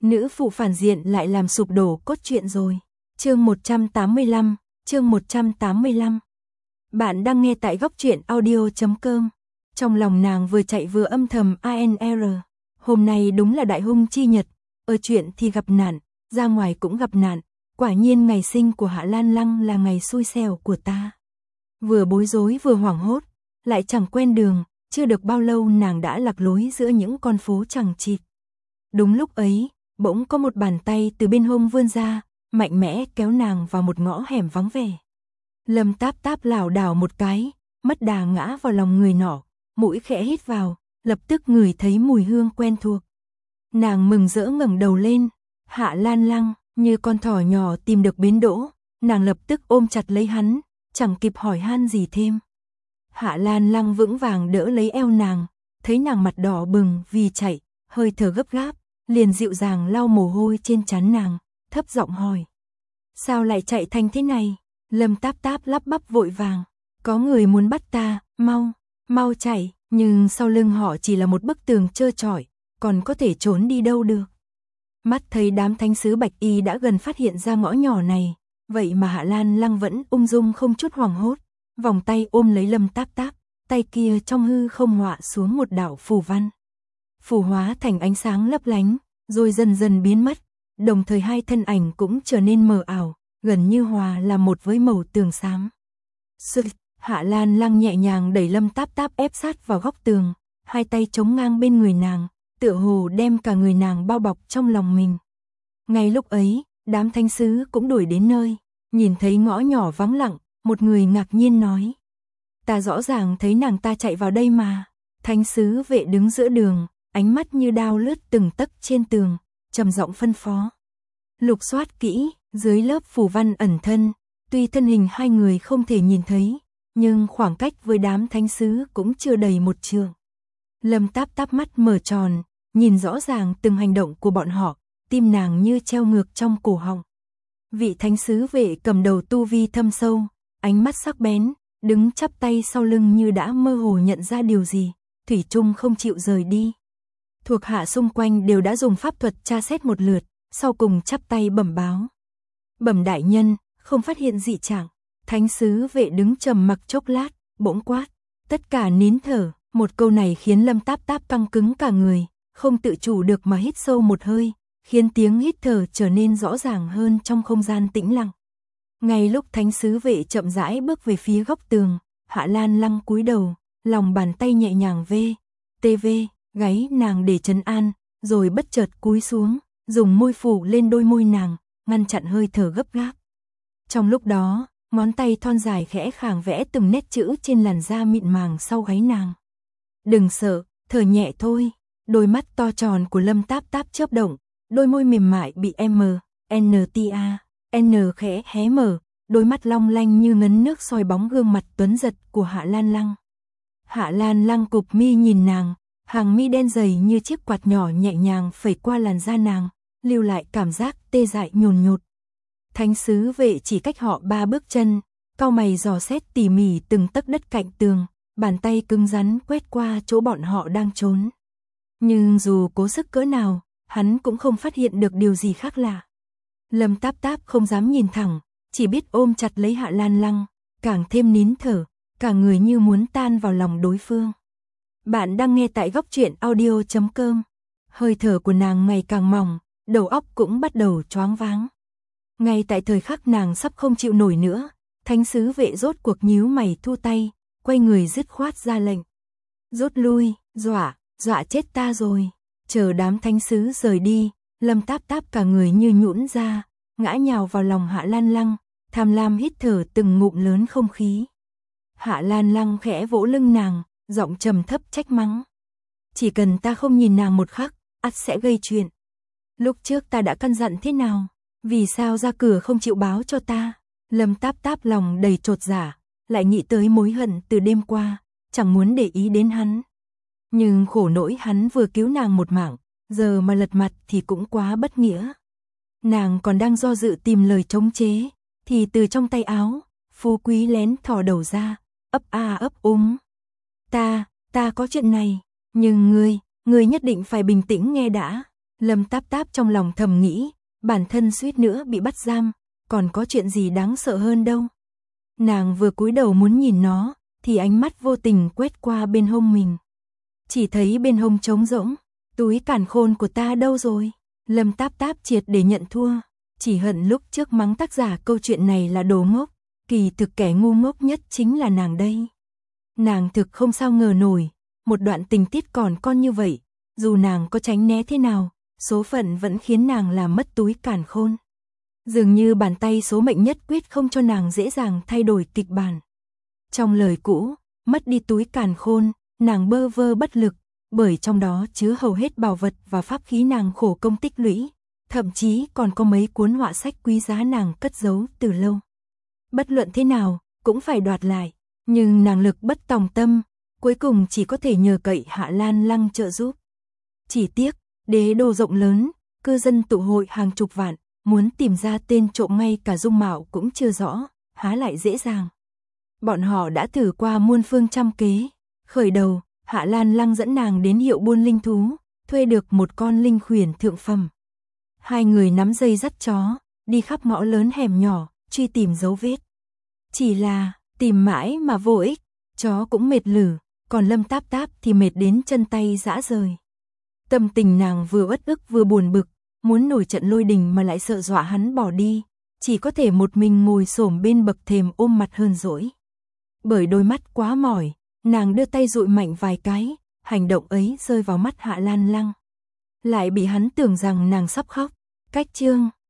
nữ phụ phản diện lại làm sụp đổ cốt truyện rồi. Chương 185. Bạn đang nghe tại goctruyện.audio.com. Trong lòng nàng vừa chạy vừa âm thầm ANR. Hôm nay đúng là đại hung chi nhật, ở chuyện thì gặp nạn, ra ngoài cũng gặp nạn. Quả nhiên ngày sinh của Hạ Lan Lăng là ngày xui xẻo của ta. Vừa bối rối vừa hoảng hốt, lại chẳng quen đường, chưa được bao lâu nàng đã lạc lối giữa những con phố chằng chịt. Đúng lúc ấy, bỗng có một bàn tay từ bên hông vươn ra, mạnh mẽ kéo nàng vào một ngõ hẻm vắng vẻ. Lâm Táp Táp lảo đảo một cái, mất đà ngã vào lòng người nọ, mũi khẽ hít vào, lập tức ngửi thấy mùi hương quen thuộc. Nàng mừng rỡ ngẩng đầu lên, Hạ Lan Lăng, như con thỏ nhỏ tìm được bến đỗ, nàng lập tức ôm chặt lấy hắn, chẳng kịp hỏi han gì thêm. Hạ Lan Lăng vững vàng đỡ lấy eo nàng, thấy nàng mặt đỏ bừng vì chạy, hơi thở gấp gáp, liền dịu dàng lau mồ hôi trên trán nàng, thấp giọng hỏi. Sao lại chạy thành thế này? Lâm Táp Táp lắp bắp vội vàng. Có người muốn bắt ta, mau chạy, nhưng sau lưng họ chỉ là một bức tường trơ trọi, còn có thể trốn đi đâu được. Mắt thấy đám thánh sứ bạch y đã gần phát hiện ra ngõ nhỏ này, vậy mà Hạ Lan Lăng vẫn ung dung không chút hoảng hốt, vòng tay ôm lấy Lâm Táp Táp, tay kia trong hư không họa xuống một đạo phù văn. Phù hóa thành ánh sáng lấp lánh, rồi dần dần biến mất, đồng thời hai thân ảnh cũng trở nên mờ ảo, gần như hòa làm một với màu tường xám. Hạ Lan Lăng nhẹ nhàng đẩy Lâm Táp Táp ép sát vào góc tường, hai tay chống ngang bên người nàng, tựa hồ đem cả người nàng bao bọc trong lòng mình. Ngay lúc ấy, đám thánh sứ cũng đuổi đến nơi, nhìn thấy ngõ nhỏ vắng lặng, một người ngạc nhiên nói. Ta rõ ràng thấy nàng ta chạy vào đây mà. Thánh sứ vệ đứng giữa đường, ánh mắt như đao lướt từng tấc trên tường, trầm giọng phân phó. Lục soát kỹ, dưới lớp phù văn ẩn thân, tuy thân hình hai người không thể nhìn thấy, nhưng khoảng cách với đám thánh sứ cũng chưa đầy một trượng. Lâm Táp Táp mắt mở tròn, nhìn rõ ràng từng hành động của bọn họ, tim nàng như treo ngược trong cổ họng. Vị thánh sứ vệ cầm đầu tu vi thâm sâu, ánh mắt sắc bén, đứng chắp tay sau lưng như đã mơ hồ nhận ra điều gì, thủy chung không chịu rời đi. Thuộc hạ xung quanh đều đã dùng pháp thuật tra xét một lượt, sau cùng chắp tay bẩm báo. Bẩm đại nhân, không phát hiện dị trạng. Thánh sứ vệ đứng trầm mặc chốc lát, bỗng quát. Tất cả nín thở, một câu này khiến Lâm Táp Táp căng cứng cả người, không tự chủ được mà hít sâu một hơi, khiến tiếng hít thở trở nên rõ ràng hơn trong không gian tĩnh lặng. Ngay lúc thánh sứ vệ chậm rãi bước về phía góc tường, Hạ Lan Lăng cúi đầu, lòng bàn tay nhẹ nhàng gáy nàng để trấn an, rồi bất chợt cúi xuống, dùng môi phủ lên đôi môi nàng, ngăn chặn hơi thở gấp gáp. Trong lúc đó, ngón tay thon dài khẽ khàng vẽ từng nét chữ trên làn da mịn màng sau gáy nàng. Đừng sợ, thở nhẹ thôi. Đôi mắt to tròn của Lâm Táp Táp chớp động, đôi môi mềm mại bị khẽ hé mở, đôi mắt long lanh như ngấn nước soi bóng gương mặt tuấn giật của Hạ Lan Lăng. Hạ Lan Lăng cụp mi nhìn nàng, hàng mi đen dày như chiếc quạt nhỏ nhẹ nhàng phẩy qua làn da nàng, lưu lại cảm giác tê dại nhồn nhột. Thánh sứ vệ chỉ cách họ 3 bước chân, cau mày dò xét tỉ mỉ từng tấc đất cạnh tường, bàn tay cứng rắn quét qua chỗ bọn họ đang trốn. Nhưng dù cố sức cỡ nào, hắn cũng không phát hiện được điều gì khác lạ. Lâm Táp Táp không dám nhìn thẳng, chỉ biết ôm chặt lấy Hạ Lan Lăng, càng thêm nín thở, cả người như muốn tan vào lòng đối phương. Bạn đang nghe tại goctruyện.audio.com. Hơi thở của nàng ngày càng mỏng, đầu óc cũng bắt đầu choáng váng. Ngay tại thời khắc nàng sắp không chịu nổi nữa, thánh sứ vệ rốt cuộc nhíu mày thu tay, quay người dứt khoát ra lệnh. Rút lui, dọa chết ta rồi. Chờ đám thánh sứ rời đi, Lâm Táp Táp cả người như nhũn ra, ngã nhào vào lòng Hạ Lan Lăng, tham lam hít thở từng ngụm lớn không khí. Hạ Lan Lăng khẽ vỗ lưng nàng, giọng trầm thấp trách mắng. Chỉ cần ta không nhìn nàng một khắc, ắt sẽ gây chuyện. Lúc trước ta đã căn dặn thế nào, vì sao ra cửa không chịu báo cho ta? Lâm Táp Táp lòng đầy chột dạ, lại nghĩ tới mối hận từ đêm qua, chẳng muốn để ý đến hắn. Nhưng khổ nỗi hắn vừa cứu nàng một mạng, giờ mà lật mặt thì cũng quá bất nghĩa. Nàng còn đang do dự tìm lời chống chế, thì từ trong tay áo, Phú Quý lén thò đầu ra, ấp úng. Ta có chuyện này, nhưng ngươi nhất định phải bình tĩnh nghe đã. Lâm Táp Táp trong lòng thầm nghĩ, bản thân suýt nữa bị bắt giam, còn có chuyện gì đáng sợ hơn đâu. Nàng vừa cúi đầu muốn nhìn nó, thì ánh mắt vô tình quét qua bên hông mình. Chỉ thấy bên hông trống rỗng, túi càn khôn của ta đâu rồi? Lâm Táp Táp triệt để nhận thua, chỉ hận lúc trước mắng tác giả câu chuyện này là đồ ngốc, kỳ thực kẻ ngu ngốc nhất chính là nàng đây. Nàng thực không sao ngờ nổi, một đoạn tình tiết còn con như vậy, dù nàng có tránh né thế nào, số phận vẫn khiến nàng làm mất túi càn khôn. Dường như bàn tay số mệnh nhất quyết không cho nàng dễ dàng thay đổi kịch bản. Trong lời cũ, mất đi túi càn khôn, nàng bơ vơ bất lực, bởi trong đó chứa hầu hết bảo vật và pháp khí nàng khổ công tích lũy, thậm chí còn có mấy cuốn họa sách quý giá nàng cất giấu từ lâu. Bất luận thế nào, cũng phải đoạt lại, nhưng nàng lực bất tòng tâm, cuối cùng chỉ có thể nhờ cậy Hạ Lan Lăng trợ giúp. Chỉ tiếc, đế đô rộng lớn, cư dân tụ hội hàng chục vạn, muốn tìm ra tên trộm ngay cả dung mạo cũng chưa rõ, há lại dễ dàng. Bọn họ đã thử qua muôn phương trăm kế, khởi đầu, Hạ Lan Lăng dẫn nàng đến hiệu buôn linh thú, thuê được một con linh khuyển thượng phẩm. Hai người nắm dây dắt chó, đi khắp ngõ lớn hẻm nhỏ, truy tìm dấu vết. Chỉ là, tìm mãi mà vô ích, chó cũng mệt lử, còn Lâm Táp Táp thì mệt đến chân tay rã rời. Tâm tình nàng vừa uất ức vừa buồn bực, muốn nổi trận lôi đình mà lại sợ dọa hắn bỏ đi, chỉ có thể một mình ngồi xổm bên bậc thềm ôm mặt hờn dỗi. Bởi đôi mắt quá mỏi, nàng đưa tay dụi mạnh vài cái, hành động ấy rơi vào mắt Hạ Lan Lăng. Lại bị hắn tưởng rằng nàng sắp khóc. Cách chương